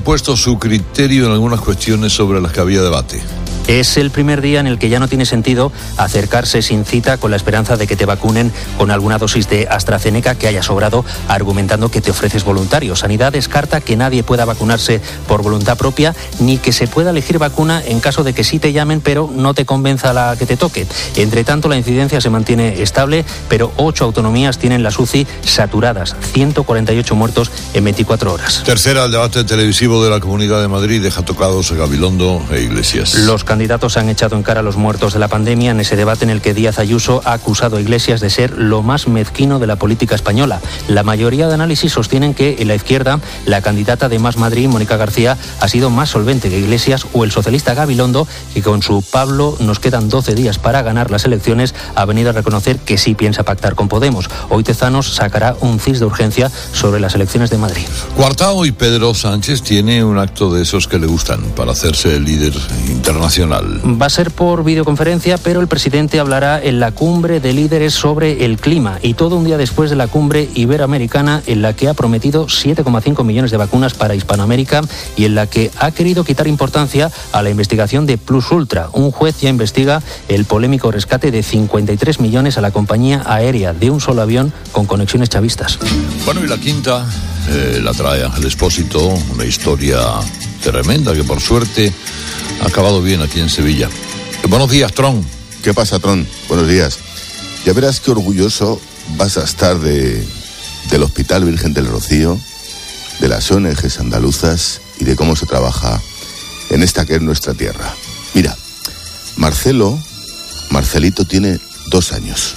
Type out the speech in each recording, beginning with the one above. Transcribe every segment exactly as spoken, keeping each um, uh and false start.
puesto su criterio en algunas cuestiones sobre las que había debate. Es el primer día en el que ya no tiene sentido acercarse sin cita con la esperanza de que te vacunen con alguna dosis de AstraZeneca que haya sobrado, argumentando que te ofreces voluntario. Sanidad descarta que nadie pueda vacunarse por voluntad propia, ni que se pueda elegir vacuna en caso de que sí te llamen, pero no te convenza la que te toque. Entre tanto, la incidencia se mantiene estable, pero ocho autonomías tienen las U C I saturadas, ciento cuarenta y ocho muertos en veinticuatro horas. Tercera, el debate televisivo de la Comunidad de Madrid deja tocados a Gabilondo e Iglesias. Los candidatos han echado en cara a los muertos de la pandemia en ese debate en el que Díaz Ayuso ha acusado a Iglesias de ser lo más mezquino de la política española. La mayoría de análisis sostienen que en la izquierda la candidata de Más Madrid, Mónica García, ha sido más solvente que Iglesias o el socialista Gabilondo, que con su Pablo nos quedan doce días para ganar las elecciones, ha venido a reconocer que sí piensa pactar con Podemos. Hoy Tezanos sacará un C I S de urgencia sobre las elecciones de Madrid. Cuartao y Pedro Sánchez tiene un acto de esos que le gustan para hacerse el líder internacional. Va a ser por videoconferencia, pero el presidente hablará en la cumbre de líderes sobre el clima, y todo un día después de la cumbre iberoamericana, en la que ha prometido siete coma cinco millones de vacunas para Hispanoamérica y en la que ha querido quitar importancia a la investigación de Plus Ultra. Un juez ya investiga el polémico rescate de cincuenta y tres millones a la compañía aérea de un solo avión con conexiones chavistas. Bueno, y la quinta eh, la trae Ángel Expósito, una historia tremenda que por suerte ha acabado bien aquí en Sevilla. Buenos días, Tron. ¿Qué pasa, Tron? Buenos días. Ya verás qué orgulloso vas a estar de, del Hospital Virgen del Rocío, de las O N Ges andaluzas y de cómo se trabaja en esta que es nuestra tierra. Mira, Marcelo, Marcelito tiene dos años.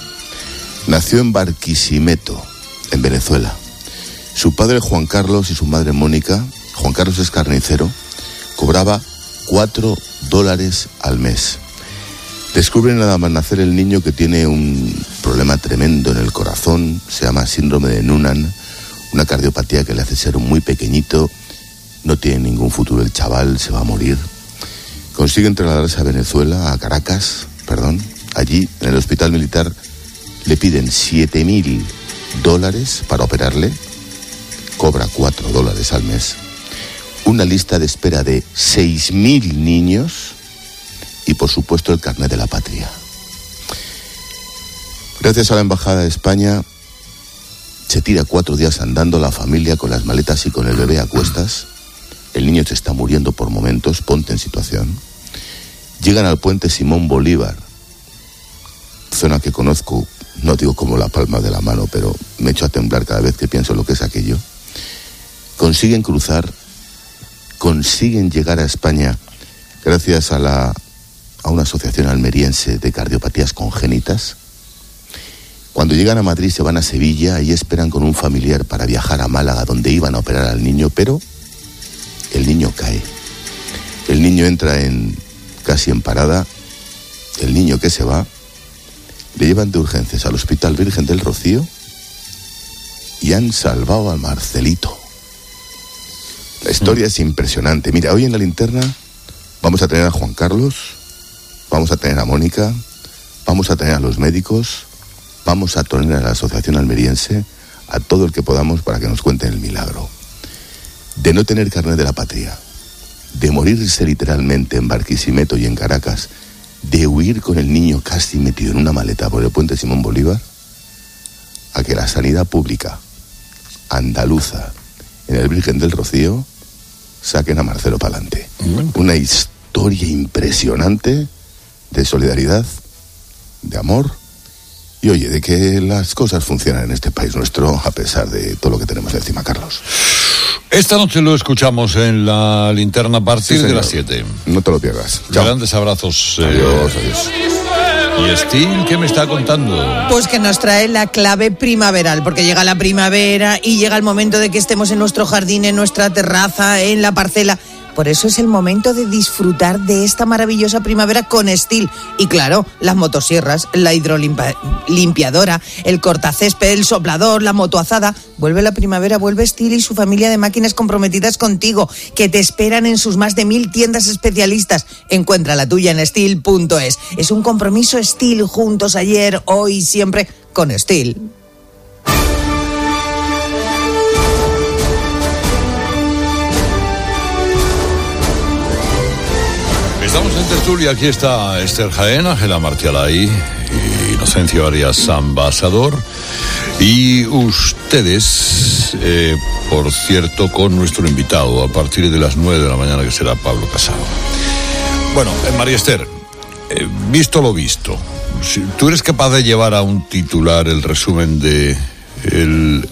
Nació en Barquisimeto, en Venezuela. Su padre Juan Carlos y su madre Mónica, Juan Carlos es carnicero, cobraba cuatro dólares al mes. Descubren nada más nacer el niño que tiene un problema tremendo en el corazón, se llama síndrome de Noonan, una cardiopatía que le hace ser muy pequeñito, no tiene ningún futuro el chaval, se va a morir. Consiguen trasladarse a Venezuela, a Caracas, perdón, allí en el hospital militar le piden siete mil dólares para operarle, cobra cuatro dólares al mes. Una lista de espera de seis mil niños y, por supuesto, el carnet de la patria. Gracias a la Embajada de España, se tira cuatro días andando la familia con las maletas y con el bebé a cuestas. El niño se está muriendo por momentos, ponte en situación. Llegan al puente Simón Bolívar, zona que conozco, no digo como la palma de la mano, pero me echo a temblar cada vez que pienso en lo que es aquello. Consiguen cruzar, consiguen llegar a España gracias a la a una asociación almeriense de cardiopatías congénitas. Cuando llegan a Madrid se van a Sevilla y esperan con un familiar para viajar a Málaga, donde iban a operar al niño, pero el niño cae. El niño entra en casi en parada, el niño que se va, le llevan de urgencias al Hospital Virgen del Rocío y han salvado a Marcelito. La historia mm. es impresionante. Mira, hoy en la linterna vamos a tener a Juan Carlos, vamos a tener a Mónica, vamos a tener a los médicos, vamos a tener a la asociación almeriense, a todo el que podamos para que nos cuenten el milagro. De no tener carnet de la patria, de morirse literalmente en Barquisimeto y en Caracas, de huir con el niño casi metido en una maleta por el puente Simón Bolívar, a que la sanidad pública andaluza en el Virgen del Rocío saquen a Marcelo pa'lante. Bueno. Una historia impresionante de solidaridad, de amor y, oye, de que las cosas funcionan en este país nuestro a pesar de todo lo que tenemos encima, Carlos. Esta noche lo escuchamos en la linterna a partir sí, de las siete. No te lo pierdas. Chao. Grandes abrazos. Adiós, eh... adiós. ¿Y Steve qué me está contando? Pues que nos trae la clave primaveral, porque llega la primavera y llega el momento de que estemos en nuestro jardín, en nuestra terraza, en la parcela. Por eso es el momento de disfrutar de esta maravillosa primavera con Stihl. Y claro, las motosierras, la hidrolimpiadora, el cortacésped, el soplador, la motoazada. Vuelve la primavera, vuelve Stihl y su familia de máquinas comprometidas contigo, que te esperan en sus más de mil tiendas especialistas. Encuentra la tuya en stihl punto es. Es un compromiso Stihl, juntos ayer, hoy, siempre, con Stihl. tertulia, aquí está Esther Jaén, Ángela Martialay, Inocencio Arias Ambasador y ustedes, eh, por cierto, con nuestro invitado a partir de las nueve de la mañana, que será Pablo Casado. Bueno, eh, María Esther, eh, visto lo visto, si tú eres capaz de llevar a un titular el resumen de el,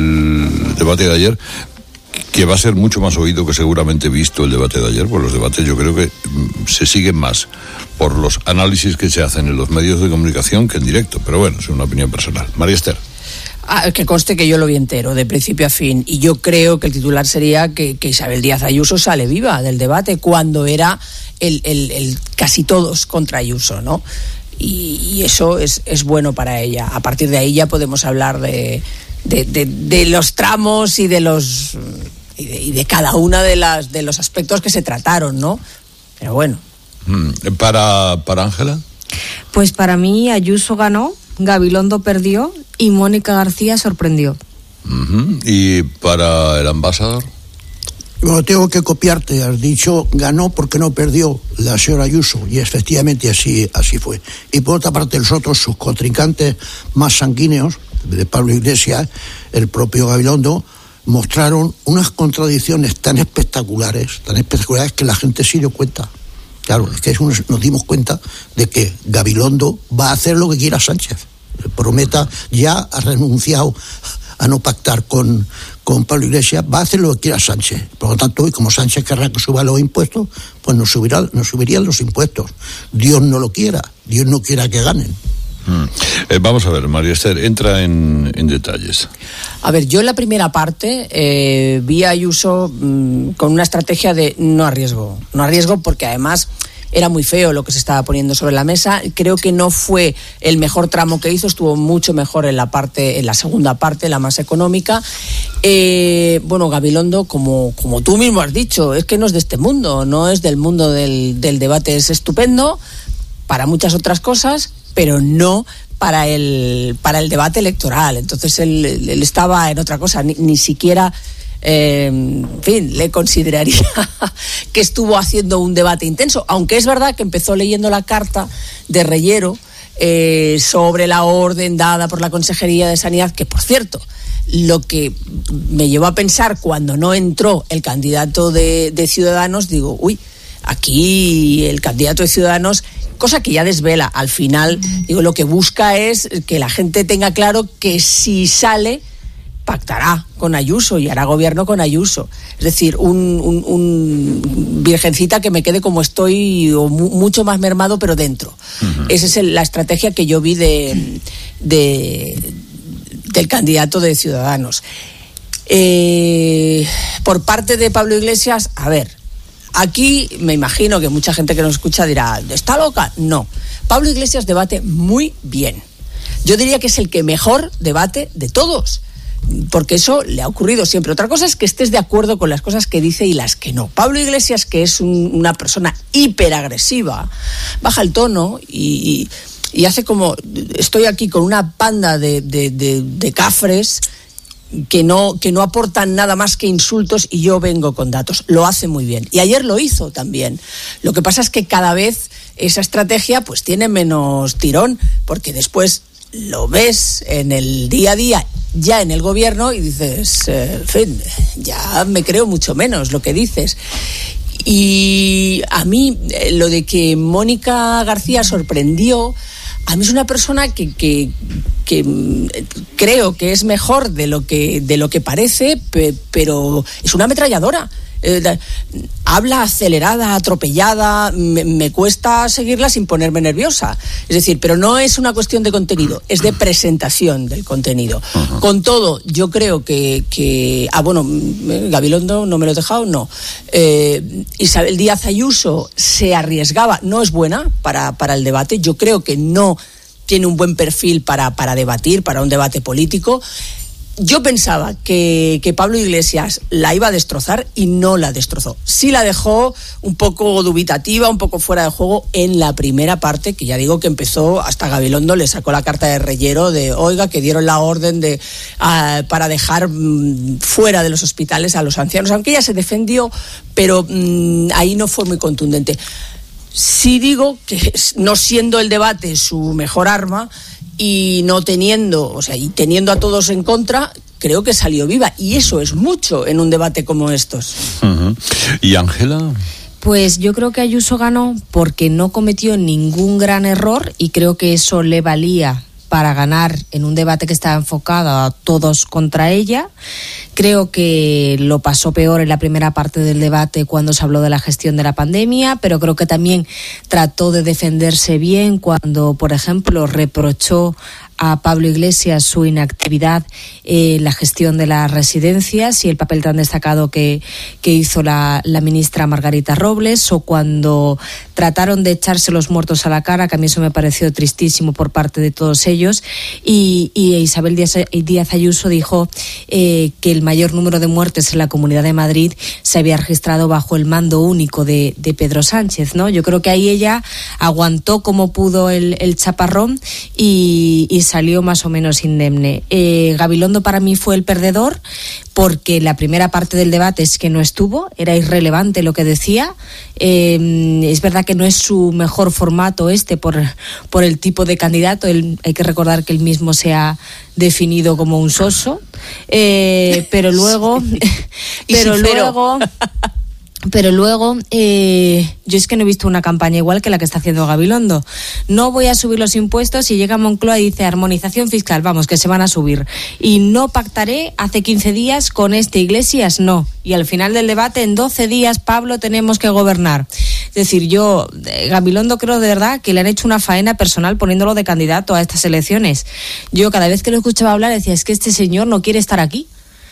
el debate de ayer, que va a ser mucho más oído que seguramente visto el debate de ayer, pues los debates yo creo que se siguen más por los análisis que se hacen en los medios de comunicación que en directo, pero bueno, es una opinión personal. María Esther. Ah, que conste que yo lo vi entero, de principio a fin, y yo creo que el titular sería que, que Isabel Díaz Ayuso sale viva del debate cuando era el, el, el casi todos contra Ayuso, ¿no? Y, y eso es, es bueno para ella. A partir de ahí ya podemos hablar de, de, de, de los tramos y de los... Y de, y de cada una de las de los aspectos que se trataron, ¿no? Pero bueno. ¿Para para Ángela? Pues para mí Ayuso ganó, Gabilondo perdió y Mónica García sorprendió. Uh-huh. ¿Y para el ambasador? Bueno, tengo que copiarte, has dicho ganó porque no perdió la señora Ayuso, y efectivamente así, así fue. Y por otra parte, los otros, sus contrincantes más sanguíneos, de Pablo Iglesias, el propio Gabilondo, mostraron unas contradicciones tan espectaculares, tan espectaculares que la gente se dio cuenta. Claro, es que nos dimos cuenta de que Gabilondo va a hacer lo que quiera Sánchez. Prometa, ya ha renunciado a no pactar con, con Pablo Iglesias, va a hacer lo que quiera Sánchez. Por lo tanto, hoy como Sánchez querrá que suba los impuestos, pues nos, subirá, nos subirían los impuestos. Dios no lo quiera, Dios no quiera que ganen. Mm. Eh, vamos a ver, María Esther, entra en, en detalles. A ver, yo en la primera parte eh, vi a Ayuso mmm, con una estrategia de no arriesgo, no arriesgo porque además era muy feo lo que se estaba poniendo sobre la mesa. Creo que no fue el mejor tramo que hizo, estuvo mucho mejor en la parte, en la segunda parte, la más económica. Eh, bueno, Gabilondo, como, como tú mismo has dicho, es que no es de este mundo, no es del mundo del, del debate, es estupendo para muchas otras cosas, pero no para el para el debate electoral. Entonces él, él estaba en otra cosa, ni, ni siquiera, eh, en fin, le consideraría que estuvo haciendo un debate intenso, aunque es verdad que empezó leyendo la carta de Reyero eh, sobre la orden dada por la Consejería de Sanidad, que por cierto, lo que me llevó a pensar cuando no entró el candidato de, de Ciudadanos, digo, uy, aquí el candidato de Ciudadanos, cosa que ya desvela, al final, digo, lo que busca es que la gente tenga claro que si sale, pactará con Ayuso y hará gobierno con Ayuso. Es decir, un, un, un virgencita que me quede como estoy, o mu- mucho más mermado, pero dentro. Uh-huh. Esa es el, la estrategia que yo vi de, de del candidato de Ciudadanos. Eh, por parte de Pablo Iglesias, a ver, aquí me imagino que mucha gente que nos escucha dirá, ¿está loca? No. Pablo Iglesias debate muy bien. Yo diría que es el que mejor debate de todos, porque eso le ha ocurrido siempre. Otra cosa es que estés de acuerdo con las cosas que dice y las que no. Pablo Iglesias, que es un, una persona hiperagresiva, baja el tono y, y hace como, estoy aquí con una panda de, de, de, de cafres que no, que no aportan nada más que insultos y yo vengo con datos. Lo hace muy bien. Y ayer lo hizo también. Lo que pasa es que cada vez esa estrategia pues tiene menos tirón, porque después lo ves en el día a día, ya en el gobierno, y dices, eh, en fin, ya me creo mucho menos lo que dices. Y a mí, eh, lo de que Mónica García sorprendió, a mí es una persona que, que, que creo que es mejor de lo que, de lo que parece, pe, pero es una ametralladora. Eh, habla acelerada, atropellada, me, me cuesta seguirla sin ponerme nerviosa. Es decir, pero no es una cuestión de contenido, es de presentación del contenido. Uh-huh. Con todo, yo creo que, que... Ah, bueno, Gabilondo, ¿no me lo he dejado? No. Eh, Isabel Díaz Ayuso se arriesgaba, no es buena para, para el debate, yo creo que no tiene un buen perfil para, para debatir, para un debate político. Yo pensaba que, que Pablo Iglesias la iba a destrozar y no la destrozó. Sí la dejó un poco dubitativa, un poco fuera de juego en la primera parte, que ya digo que empezó, hasta Gabilondo le sacó la carta de Reyero de, oiga, que dieron la orden de uh, para dejar um, fuera de los hospitales a los ancianos, aunque ella se defendió, pero um, ahí no fue muy contundente. Sí digo que no siendo el debate su mejor arma y no teniendo, o sea, y teniendo a todos en contra, creo que salió viva. Y eso es mucho en un debate como estos. Uh-huh. ¿Y Ángela? Pues yo creo que Ayuso ganó porque no cometió ningún gran error y creo que eso le valía para ganar en un debate que estaba enfocado a todos contra ella. Creo que lo pasó peor en la primera parte del debate cuando se habló de la gestión de la pandemia, pero creo que también trató de defenderse bien cuando, por ejemplo, reprochó a Pablo Iglesias su inactividad en la gestión de las residencias y el papel tan destacado que, que hizo la, la ministra Margarita Robles, o cuando trataron de echarse los muertos a la cara, que a mí eso me pareció tristísimo por parte de todos ellos, y, y Isabel Díaz, Díaz Ayuso dijo eh, que el mayor número de muertes en la Comunidad de Madrid se había registrado bajo el mando único de, de Pedro Sánchez, ¿no? Yo creo que ahí ella aguantó como pudo el, el chaparrón y, y salió más o menos indemne. Eh, Gabilondo para mí fue el perdedor porque la primera parte del debate es que no estuvo, era irrelevante lo que decía. Eh, es verdad que no es su mejor formato este por, por el tipo de candidato. Él, hay que recordar que él mismo se ha definido como un soso, eh, pero luego, sí. pero luego. Pero luego, eh, yo es que no he visto una campaña igual que la que está haciendo Gabilondo. No voy a subir los impuestos y llega Moncloa y dice armonización fiscal, vamos, que se van a subir. Y no pactaré hace quince días con este Iglesias, no. Y al final del debate, en doce días, Pablo, tenemos que gobernar. Es decir, yo, eh, Gabilondo creo de verdad que le han hecho una faena personal poniéndolo de candidato a estas elecciones. Yo cada vez que lo escuchaba hablar decía, es que este señor no quiere estar aquí.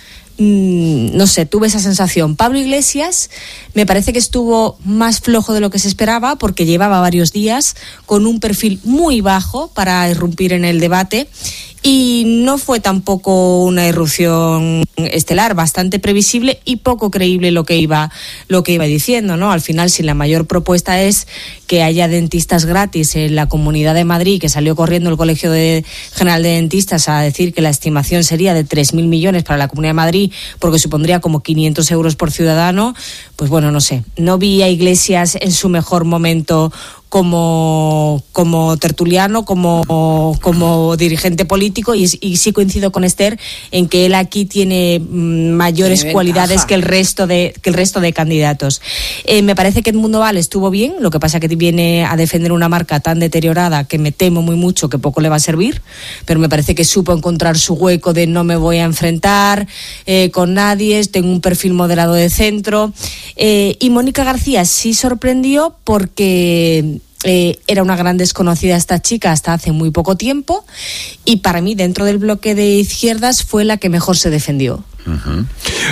No sé, tuve esa sensación. Pablo Iglesias me parece que estuvo más flojo de lo que se esperaba porque llevaba varios días con un perfil muy bajo para irrumpir en el debate y no fue tampoco una irrupción estelar, bastante previsible y poco creíble lo que iba lo que iba diciendo, ¿no? Al final, si la mayor propuesta es que haya dentistas gratis en la Comunidad de Madrid, que salió corriendo el Colegio de, General de Dentistas a decir que la estimación sería de tres mil millones para la Comunidad de Madrid, porque supondría como quinientos euros por ciudadano, pues bueno, no sé. No vi a Iglesias en su mejor momento como, como tertuliano, como, como dirigente político, y, y sí coincido con Esther en que él aquí tiene mm, mayores tiene cualidades que el resto de que el resto de candidatos. Eh, me parece que Edmundo Val estuvo bien, lo que pasa que viene a defender una marca tan deteriorada que me temo muy mucho que poco le va a servir, pero me parece que supo encontrar su hueco de no me voy a enfrentar eh, con nadie, tengo un perfil moderado de centro, eh, y Mónica García sí sorprendió porque Eh, era una gran desconocida esta chica hasta hace muy poco tiempo y para mí dentro del bloque de izquierdas fue la que mejor se defendió. Uh-huh.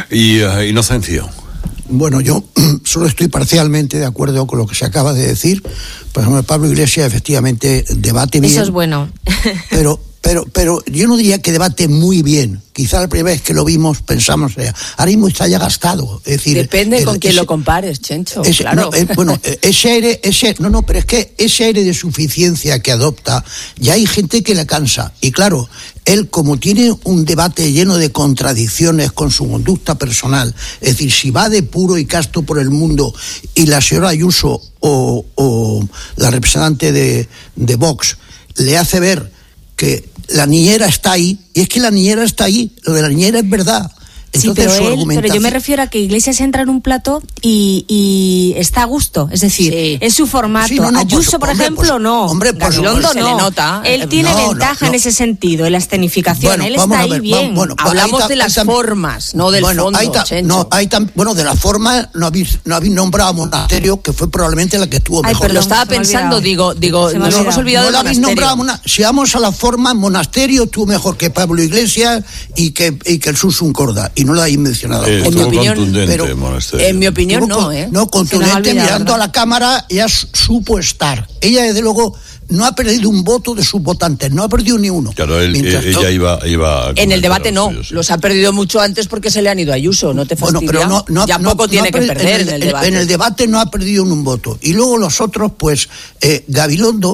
Y uh, Inocencio. Bueno, yo solo estoy parcialmente de acuerdo con lo que se acaba de decir. Por ejemplo, Pablo Iglesias efectivamente debate bien. Eso es bueno. Pero, pero, pero yo no diría que debate muy bien. Quizá la primera vez que lo vimos pensamos, eh, ahora mismo está ya gastado. Es decir, depende el, con quién ese, lo compares, Chencho. Ese, claro. No, eh, bueno, ese aire, ese, no, no, pero es que ese aire de suficiencia que adopta, ya hay gente que le cansa. Y claro, él como tiene un debate lleno de contradicciones con su conducta personal, es decir, si va de puro y casto por el mundo y la señora Ayuso o, o la representante de, de Vox le hace ver que la niñera está ahí, y es que la niñera está ahí, lo de la niñera es verdad. Entonces, sí, pero, su él, pero yo me refiero a que Iglesias entra en un plató y, y está a gusto, es decir, sí. es su formato. Sí, no, no, Ayuso, por, por hombre, ejemplo, por, no. Hombre, por Gabilondo no. Se le nota. Él tiene no, ventaja no, no. en ese sentido, en la escenificación. Bueno, él está ahí ver, bien. Vamos, bueno, hablamos ta, de las ta, formas, no del bueno, fondo. Hay ta, no, hay ta, bueno, de las formas no habéis, no habéis nombrado a Monasterio, que fue probablemente la que estuvo Ay, mejor. Pero lo estaba pensando, digo, digo, nos no, hemos olvidado no del habéis nombrado una, si vamos a la forma, Monasterio estuvo mejor que Pablo Iglesias y que, y que el Susun Corda, y no lo habéis mencionado. Eh, en mi opinión, pero, en mi opinión no, ¿eh? No, contundente, mirando ¿verdad? A la cámara, ella supo estar. Ella, desde luego, no ha perdido un voto de sus votantes, no ha perdido ni uno. Claro, él, ella no, iba, iba en el debate no, suyos. Los ha perdido mucho antes porque se le han ido a Ayuso, no te fastidia. Bueno, pero no, no, ya no, poco no, tiene no que perder en el, en el debate. En el debate no ha perdido un voto. Y luego los otros, pues, eh, Gabilondo,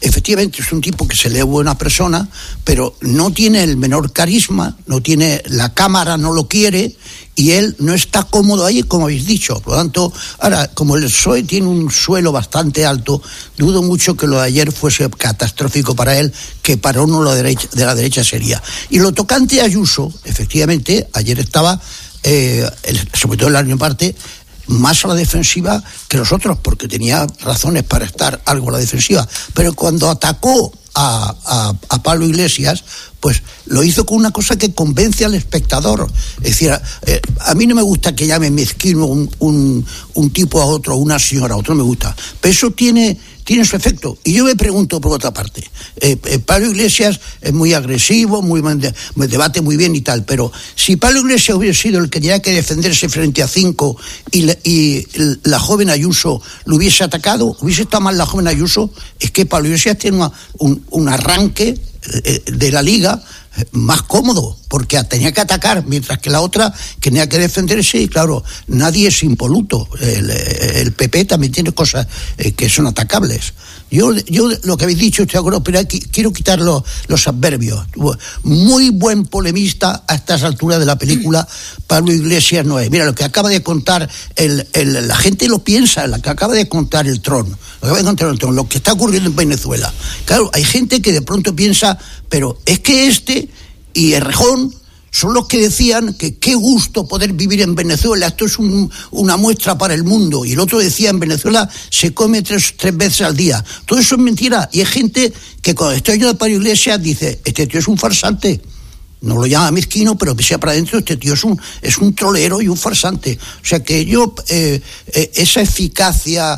efectivamente es un tipo que se lee buena persona, pero no tiene el menor carisma, no tiene, la cámara no lo quiere, y él no está cómodo ahí, como habéis dicho. Por lo tanto, ahora, como el P S O E tiene un suelo bastante alto, dudo mucho que lo de ayer fuese catastrófico para él, que para uno lo de, derecha, de la derecha sería. Y lo tocante a Ayuso, efectivamente, ayer estaba, eh, el, sobre todo en la última parte, más a la defensiva que los otros, porque tenía razones para estar algo a la defensiva. Pero cuando atacó a, a, a Pablo Iglesias, pues lo hizo con una cosa que convence al espectador. Es decir, eh, a mí no me gusta que llame mezquino un, un, un tipo a otro, una señora a otro, no me gusta. Pero eso tiene... tiene su efecto. Y yo me pregunto por otra parte, eh, eh, Pablo Iglesias es muy agresivo, muy me debate muy bien y tal, pero si Pablo Iglesias hubiera sido el que tenía que defenderse frente a cinco y la, y la joven Ayuso lo hubiese atacado, hubiese estado mal la joven Ayuso, es que Pablo Iglesias tiene una, un, un arranque eh, de la liga más cómodo, porque tenía que atacar, mientras que la otra tenía que defenderse, y claro, nadie es impoluto. El, el P P también tiene cosas eh, que son atacables. Yo, yo lo que habéis dicho estoy de acuerdo, pero aquí quiero quitar los, los adverbios. Muy buen polemista a estas alturas de la película, Pablo Iglesias no es. Mira, lo que acaba de contar, el, el, la gente lo piensa, lo que acaba de contar el Tron, lo que acaba de contar el Tron, lo que está ocurriendo en Venezuela. Claro, hay gente que de pronto piensa, pero es que este y Errejón son los que decían que qué gusto poder vivir en Venezuela, esto es un, una muestra para el mundo. Y el otro decía, en Venezuela se come tres, tres veces al día. Todo eso es mentira. Y hay gente que cuando estoy yo de Pablo Iglesias dice, este tío es un farsante. No lo llama mezquino, pero que sea para adentro, este tío es un, es un trolero y un farsante. O sea que yo, eh, eh, esa eficacia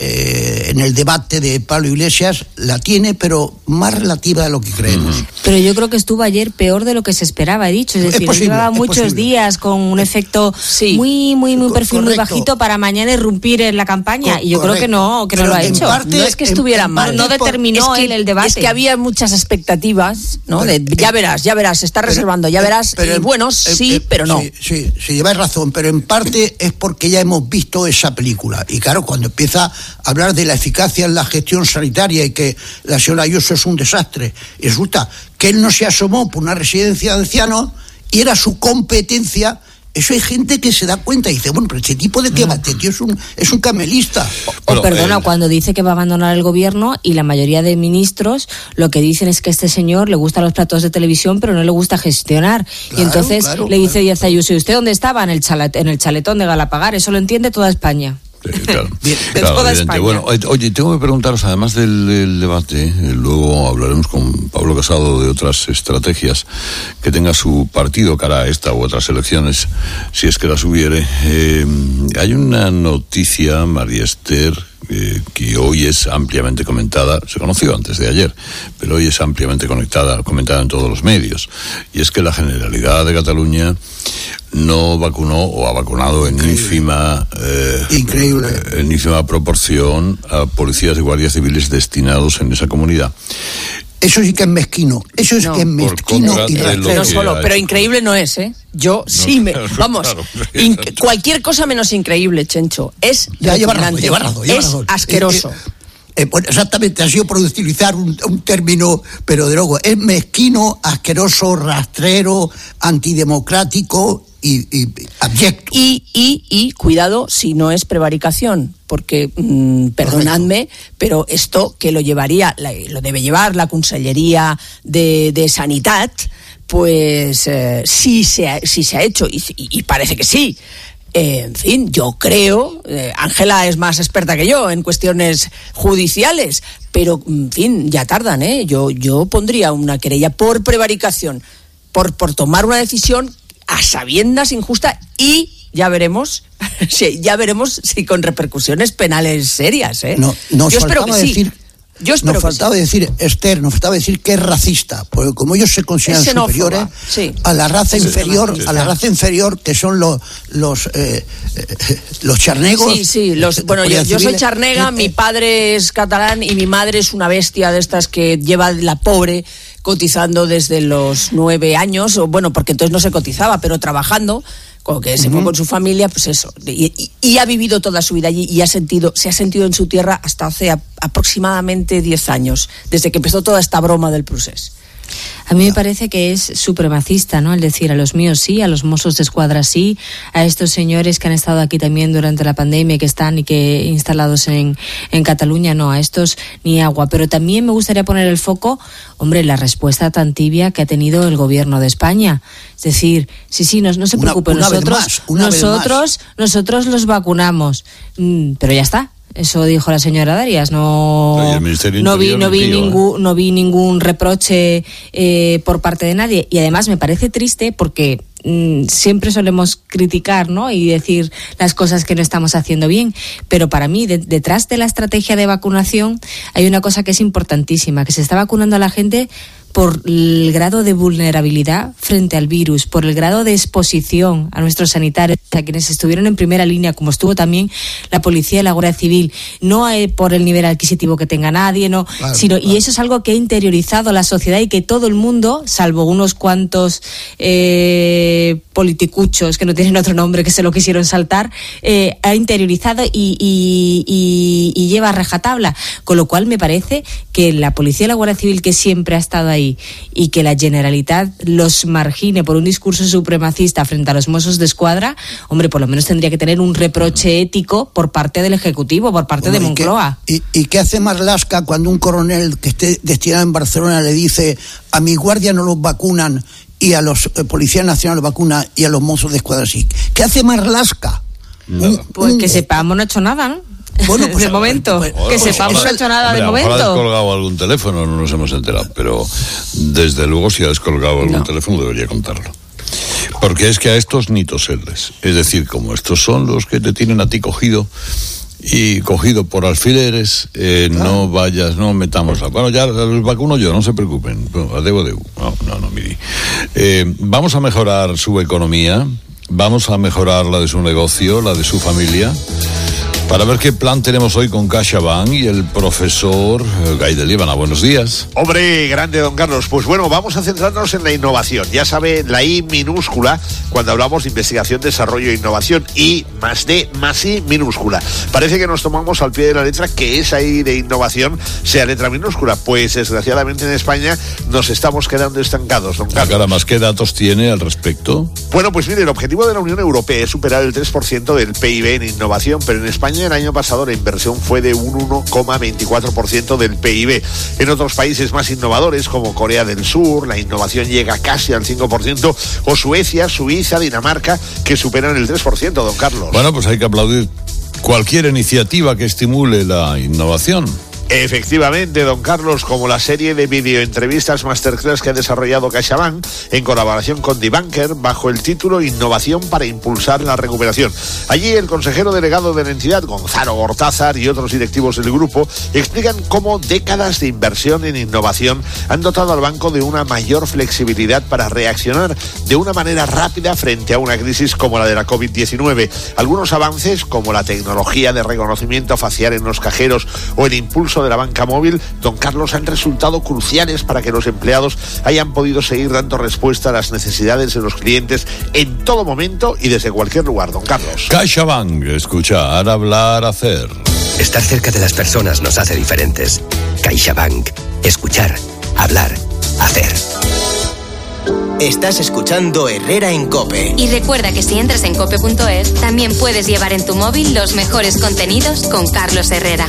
eh, en el debate de Pablo Iglesias la tiene, pero más relativa de lo que creemos. Pero yo creo que estuvo ayer peor de lo que se esperaba, he dicho. Es decir, es posible, llevaba muchos posible. días con un efecto sí. muy, muy, muy perfil Correcto. muy bajito para mañana irrumpir en la campaña. Co- y yo Correcto. creo que no, que pero no lo ha hecho. Parte, no es que estuviera en, mal, en no determinó es que, él el debate. Es que había muchas expectativas, ¿no? De, ya verás, ya verás, se está reservando, ya verás. Pero, y bueno, sí, eh, eh, pero no. Sí, sí, sí, lleváis razón, pero en parte es porque ya hemos visto esa película. Y claro, cuando empieza a hablar de la eficacia en la gestión sanitaria y que la señora Ayuso es un desastre, y resulta que él no se asomó por una residencia de ancianos y era su competencia. Eso hay gente que se da cuenta y dice, bueno, pero este tipo de qué va, este tío es un, es un camelista. O, bueno, o perdona, eh, cuando dice que va a abandonar el gobierno y la mayoría de ministros lo que dicen es que a este señor le gustan los platos de televisión pero no le gusta gestionar. Claro, y entonces claro, le dice Díaz Ayuso, ¿y usted dónde estaba? En el, chalet, en el chaletón de Galapagar. Eso lo entiende toda España. Claro, Bien, claro evidente. Bueno, oye, tengo que preguntaros, además del, del debate, eh, luego hablaremos con Pablo Casado de otras estrategias que tenga su partido cara a esta u otras elecciones, si es que las hubiere. Eh, hay una noticia, María Esther, eh, que hoy es ampliamente comentada, se conoció antes de ayer, pero hoy es ampliamente conectada, comentada en todos los medios, y es que la Generalidad de Cataluña no vacunó o ha vacunado en ínfima eh, increíble en ínfima proporción a policías y guardias civiles destinados en esa comunidad. Eso sí que es mezquino, eso es no, que es mezquino y rastrero. No solo, pero increíble no es, ¿eh? Yo no, sí me... Claro, vamos, claro, in, cualquier cosa menos increíble, Chencho, es ya lleva razón, lleva razón, lleva es razón. asqueroso. Eh, eh, eh, bueno, exactamente, ha sido por utilizar un, un término, pero de luego, es mezquino, asqueroso, rastrero, antidemocrático y, y abyecto. Y, y, y, cuidado, si no es prevaricación, porque, mmm, perdonadme, pero esto que lo llevaría, la, lo debe llevar la Consellería de, de Sanidad, pues eh, sí, se ha, sí se ha hecho, y, y, y parece que sí. Eh, en fin, yo creo, Ángela eh, es más experta que yo en cuestiones judiciales, pero, en fin, ya tardan, ¿eh? Yo, yo pondría una querella por prevaricación, por, por tomar una decisión a sabiendas injusta y ya veremos, sí, ya veremos si con repercusiones penales serias, ¿eh? No, nos yo espero que sí. Decir... Yo espero nos faltaba sí. decir, Esther, nos faltaba decir que es racista, porque como ellos se consideran superiores sí. a la raza sí, inferior, sí, sí. a la raza inferior que son los los eh, eh, los charnegos. Sí, sí, los, bueno, yo, yo soy charnega, eh, mi padre es catalán y mi madre es una bestia de estas que lleva la pobre cotizando desde los nueve años, o bueno, porque entonces no se cotizaba, pero trabajando Como que se fue con su familia, pues eso, y, y, y ha vivido toda su vida allí y ha sentido, se ha sentido en su tierra hasta hace a, aproximadamente diez años, desde que empezó toda esta broma del procés. A mí me parece que es supremacista, ¿no? El decir a los míos sí, a los Mossos de Escuadra sí, a estos señores que han estado aquí también durante la pandemia, que están y que instalados en, en Cataluña, no, a estos ni agua. Pero también me gustaría poner el foco, hombre, la respuesta tan tibia que ha tenido el gobierno de España. Es decir, sí, sí, no, no se preocupen, una, una nosotros, vez más, una nosotros, vez más. nosotros los vacunamos, mm, pero ya está. Eso dijo la señora Darias. No, no vi, no vi ningún, no vi ningún reproche eh, por parte de nadie. Y además me parece triste porque mm, siempre solemos criticar, ¿no? Y decir las cosas que no estamos haciendo bien. Pero para mí, de, detrás de la estrategia de vacunación, hay una cosa que es importantísima, que se está vacunando a la gente por el grado de vulnerabilidad frente al virus, por el grado de exposición a nuestros sanitarios, a quienes estuvieron en primera línea, como estuvo también la policía y la Guardia Civil, no eh, por el nivel adquisitivo que tenga nadie, no, claro, sino claro. Y eso es algo que ha interiorizado la sociedad y que todo el mundo, salvo unos cuantos eh, politicuchos que no tienen otro nombre que se lo quisieron saltar, eh, ha interiorizado y, y, y, y lleva a rajatabla, con lo cual me parece que la policía y la Guardia Civil, que siempre ha estado ahí, y que la Generalitat los margine por un discurso supremacista frente a los Mossos de Escuadra, hombre, por lo menos tendría que tener un reproche ético por parte del Ejecutivo, por parte bueno, de Moncloa. ¿Y qué, y, y qué hace Marlaska cuando un coronel que esté destinado en Barcelona le dice a mi guardia no los vacunan y a los eh, policías nacionales los vacunan y a los Mossos de Escuadra sí? ¿Qué hace Marlaska? No. Un, pues un, que sepamos, no ha hecho nada, ¿no? Bueno, pues, de momento, pues, que pues, sepamos, no ha hecho nada hombre, de momento. Ha descolgado algún teléfono, no nos hemos enterado, pero desde luego si ha descolgado algún no. teléfono debería contarlo. Porque es que a estos ni toserles. Es decir, como estos son los que te tienen a ti cogido y cogido por alfileres, eh, ah. no vayas, no metamos la... Bueno, ya los vacuno yo, no se preocupen. Adeu, adeu. No, no, no, miri. Eh, vamos a mejorar su economía, vamos a mejorar la de su negocio, la de su familia, para ver qué plan tenemos hoy con CaixaBank y el profesor Gai de Líbana. Buenos días. Hombre, grande, don Carlos. Pues bueno, vamos a centrarnos en la innovación. Ya sabe, la I minúscula, cuando hablamos de investigación, desarrollo e innovación. I más D más I minúscula. Parece que nos tomamos al pie de la letra que esa I de innovación sea letra minúscula. Pues desgraciadamente en España nos estamos quedando estancados, don Carlos. Ah, caramba, ¿qué datos tiene al respecto? Bueno, pues mire, el objetivo de la Unión Europea es superar el tres por ciento del P I B en innovación, pero en España el año pasado la inversión fue de un uno coma veinticuatro por ciento del P I B. En otros países más innovadores como Corea del Sur, la innovación llega casi al cinco por ciento, o Suecia, Suiza, Dinamarca, que superan el tres por ciento, don Carlos. Bueno, pues hay que aplaudir cualquier iniciativa que estimule la innovación. Efectivamente, don Carlos, como la serie de videoentrevistas Masterclass que ha desarrollado CaixaBank en colaboración con DeBanker bajo el título Innovación para impulsar la recuperación. Allí el consejero delegado de la entidad, Gonzalo Gortázar, y otros directivos del grupo explican cómo décadas de inversión en innovación han dotado al banco de una mayor flexibilidad para reaccionar de una manera rápida frente a una crisis como la de la covid diecinueve. Algunos avances, como la tecnología de reconocimiento facial en los cajeros o el impulso de la banca móvil, don Carlos, han resultado cruciales para que los empleados hayan podido seguir dando respuesta a las necesidades de los clientes en todo momento y desde cualquier lugar, don Carlos. CaixaBank, escuchar, hablar, hacer. Estar cerca de las personas nos hace diferentes. CaixaBank, escuchar, hablar, hacer. Estás escuchando Herrera en COPE. Y recuerda que si entras en cope punto es, también puedes llevar en tu móvil los mejores contenidos con Carlos Herrera.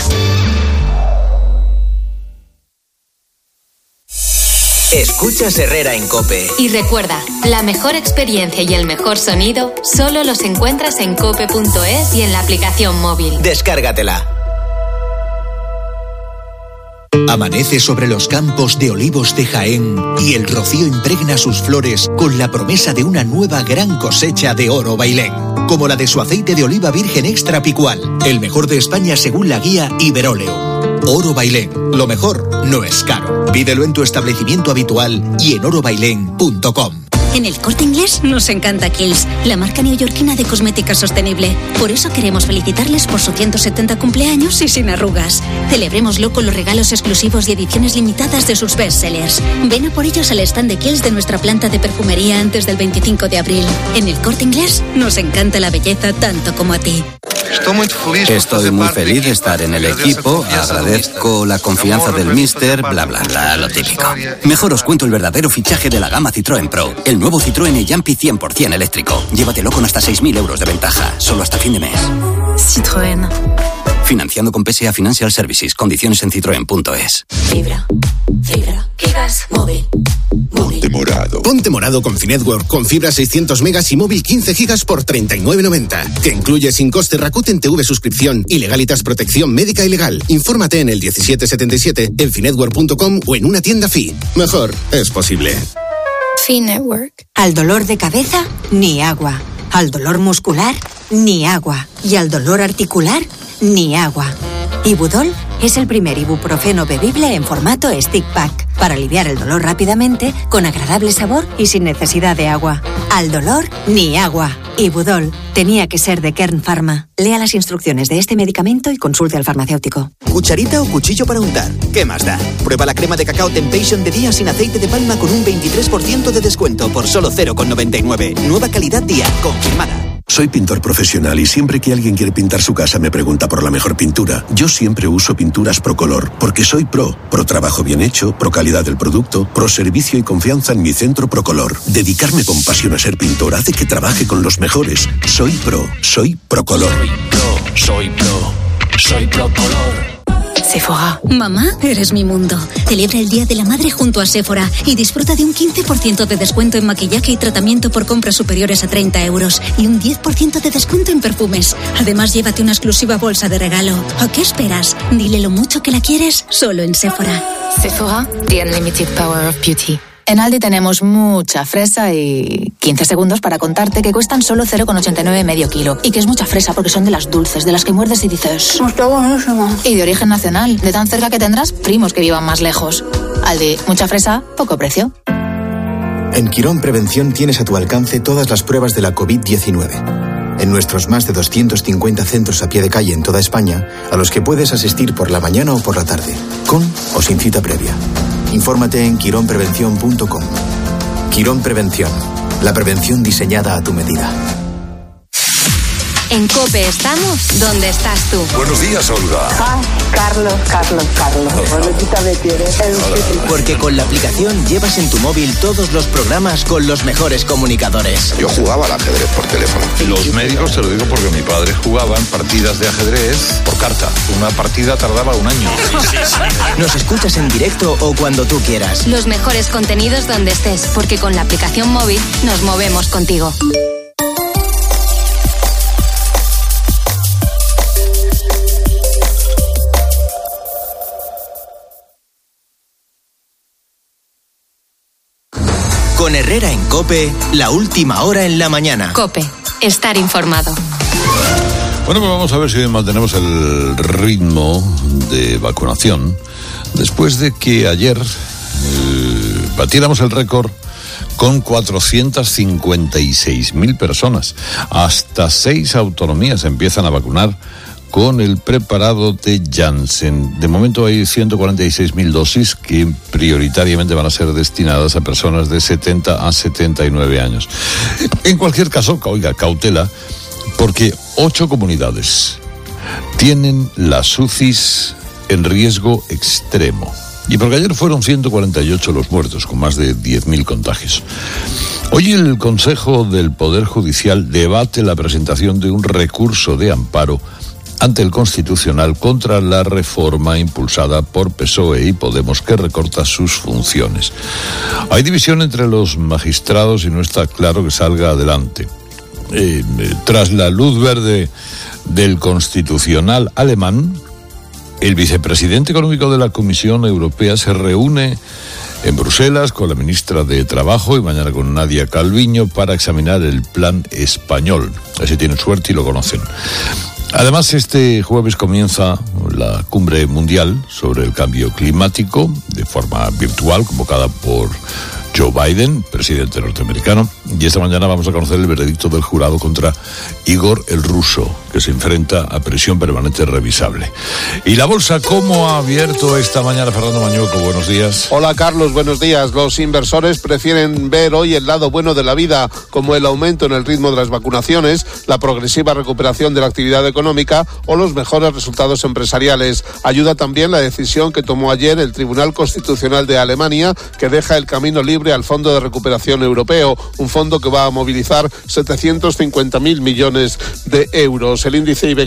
Escuchas Herrera en COPE. Y recuerda, la mejor experiencia y el mejor sonido solo los encuentras en cope punto es y en la aplicación móvil. Descárgatela. Amanece sobre los campos de olivos de Jaén y el rocío impregna sus flores con la promesa de una nueva gran cosecha de oro bailén, como la de su aceite de oliva virgen extra picual, el mejor de España según la guía Iberoleum. Oro Bailén, lo mejor no es caro. Pídelo en tu establecimiento habitual y en oro bailén punto com. En el Corte Inglés nos encanta Kiehl's, la marca neoyorquina de cosmética sostenible. Por eso queremos felicitarles por su ciento setenta cumpleaños y sin arrugas. Celebrémoslo con los regalos exclusivos y ediciones limitadas de sus bestsellers. Ven a por ellos al stand de Kiehl's de nuestra planta de perfumería antes del veinticinco de abril. En el Corte Inglés nos encanta la belleza tanto como a ti. Estoy muy feliz de estar en el equipo, agradezco la confianza del míster, bla bla bla, lo típico. Mejor os cuento el verdadero fichaje de la gama Citroën Pro, el nuevo Citroën e-Jumpy cien por ciento eléctrico. Llévatelo con hasta seis mil euros de ventaja, solo hasta fin de mes. Citroën. Financiando con P S A Financial Services, condiciones en citroen punto es. Fibra, fibra, gigas, móvil. Ponte morado. Ponte morado con Finetwork, con fibra seiscientos megas y móvil quince gigas por treinta y nueve noventa. Que incluye sin coste Rakuten T V suscripción y Legalitas protección médica y legal. Infórmate en el diecisiete setenta y siete, en finetwork punto com o en una tienda Fi. Mejor es posible. Finetwork. Al dolor de cabeza, ni agua. Al dolor muscular, ni agua. Y al dolor articular, ni agua. Ibudol es el primer ibuprofeno bebible en formato stick pack para aliviar el dolor rápidamente, con agradable sabor y sin necesidad de agua. Al dolor, ni agua. Ibudol tenía que ser de Kern Pharma. Lea las instrucciones de este medicamento y consulte al farmacéutico. ¿Cucharita o cuchillo para untar? ¿Qué más da? Prueba la crema de cacao Temptation de día sin aceite de palma con un veintitrés por ciento de descuento por solo cero coma noventa y nueve. Nueva calidad día, confirmada. Soy pintor profesional y siempre que alguien quiere pintar su casa me pregunta por la mejor pintura. Yo siempre uso pinturas Procolor, porque soy pro. Pro trabajo bien hecho, pro calidad del producto, pro servicio y confianza en mi centro Procolor. Dedicarme con pasión a ser pintor hace que trabaje con los mejores. Soy pro, soy Procolor. Soy pro, soy pro, soy Procolor. Sephora. Mamá, eres mi mundo. Celebra el Día de la Madre junto a Sephora y disfruta de un quince por ciento de descuento en maquillaje y tratamiento por compras superiores a treinta euros y un diez por ciento de descuento en perfumes. Además, llévate una exclusiva bolsa de regalo. ¿A qué esperas? Dile lo mucho que la quieres solo en Sephora. Sephora, the unlimited power of beauty. En Aldi tenemos mucha fresa y quince segundos para contarte que cuestan solo cero coma ochenta y nueve medio kilo. Y que es mucha fresa porque son de las dulces, de las que muerdes y dices... ¡Está buenísima! Y de origen nacional, de tan cerca que tendrás primos que vivan más lejos. Aldi, mucha fresa, poco precio. En Quirón Prevención tienes a tu alcance todas las pruebas de la covid diecinueve. En nuestros más de doscientos cincuenta centros a pie de calle en toda España, a los que puedes asistir por la mañana o por la tarde, con o sin cita previa. Infórmate en quirón prevención punto com. Quirón Prevención, la prevención diseñada a tu medida. En COPE estamos donde estás tú. Buenos días, Olga. Ah, Carlos, Carlos, Carlos. Olguita me quiere. Porque con la aplicación llevas en tu móvil todos los programas con los mejores comunicadores. Yo jugaba al ajedrez por teléfono. Los médicos, te lo digo porque mi padre jugaba en partidas de ajedrez por carta. Una partida tardaba un año. Nos escuchas en directo o cuando tú quieras. Los mejores contenidos donde estés, porque con la aplicación móvil nos movemos contigo. Con Herrera en COPE, la última hora en la mañana. COPE, estar informado. Bueno, pues vamos a ver si mantenemos el ritmo de vacunación después de que ayer eh, batiéramos el récord con cuatrocientas cincuenta y seis mil personas. Hasta seis autonomías empiezan a vacunar con el preparado de Janssen. De momento hay ciento cuarenta y seis mil dosis que prioritariamente van a ser destinadas a personas de setenta a setenta y nueve años. En cualquier caso, oiga, cautela, porque ocho comunidades tienen las U C Is en riesgo extremo. Y porque ayer fueron ciento cuarenta y ocho los muertos, con más de diez mil contagios. Hoy el Consejo del Poder Judicial debate la presentación de un recurso de amparo ante el Constitucional contra la reforma impulsada por P S O E y Podemos, que recorta sus funciones. Hay división entre los magistrados y no está claro que salga adelante. Eh, eh, tras la luz verde del Constitucional alemán, el vicepresidente económico de la Comisión Europea se reúne en Bruselas con la ministra de Trabajo y mañana con Nadia Calviño para examinar el plan español. Así tienen suerte y lo conocen. Además, este jueves comienza la cumbre mundial sobre el cambio climático de forma virtual, convocada por Joe Biden, presidente norteamericano. Y esta mañana vamos a conocer el veredicto del jurado contra Igor el Ruso, que se enfrenta a prisión permanente revisable. ¿Y la bolsa cómo ha abierto esta mañana? Fernando Mañueco, buenos días. Hola Carlos, buenos días. Los inversores prefieren ver hoy el lado bueno de la vida, como el aumento en el ritmo de las vacunaciones, la progresiva recuperación de la actividad económica o los mejores resultados empresariales. Ayuda también la decisión que tomó ayer el Tribunal Constitucional de Alemania, que deja el camino libre al Fondo de Recuperación Europeo, un fondo que va a movilizar setecientos cincuenta mil millones de euros. El índice IBEX